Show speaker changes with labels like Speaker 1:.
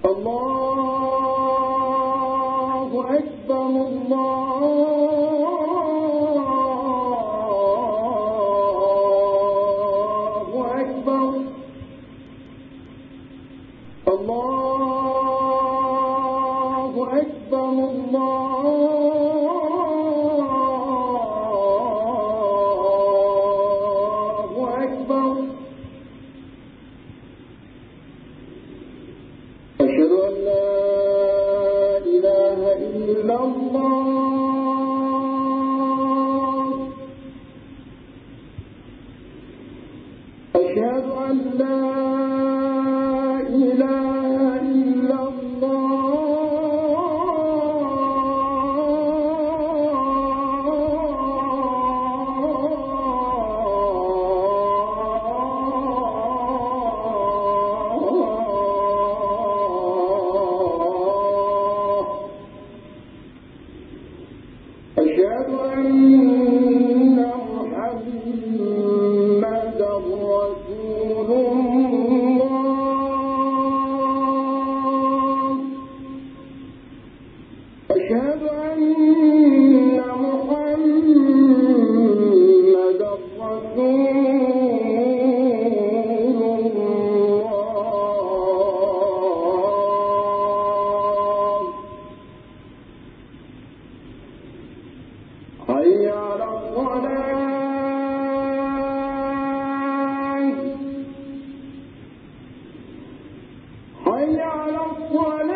Speaker 1: الله أكبر الله أكبر الله أكبر الله أكبر أشهد أن لا إله إلا الله أشهد أن لا إله إلا أشهد أن محمدا رسول الله أشهد أن محمدا رسول الله حي على الصلاة حي على الصلاة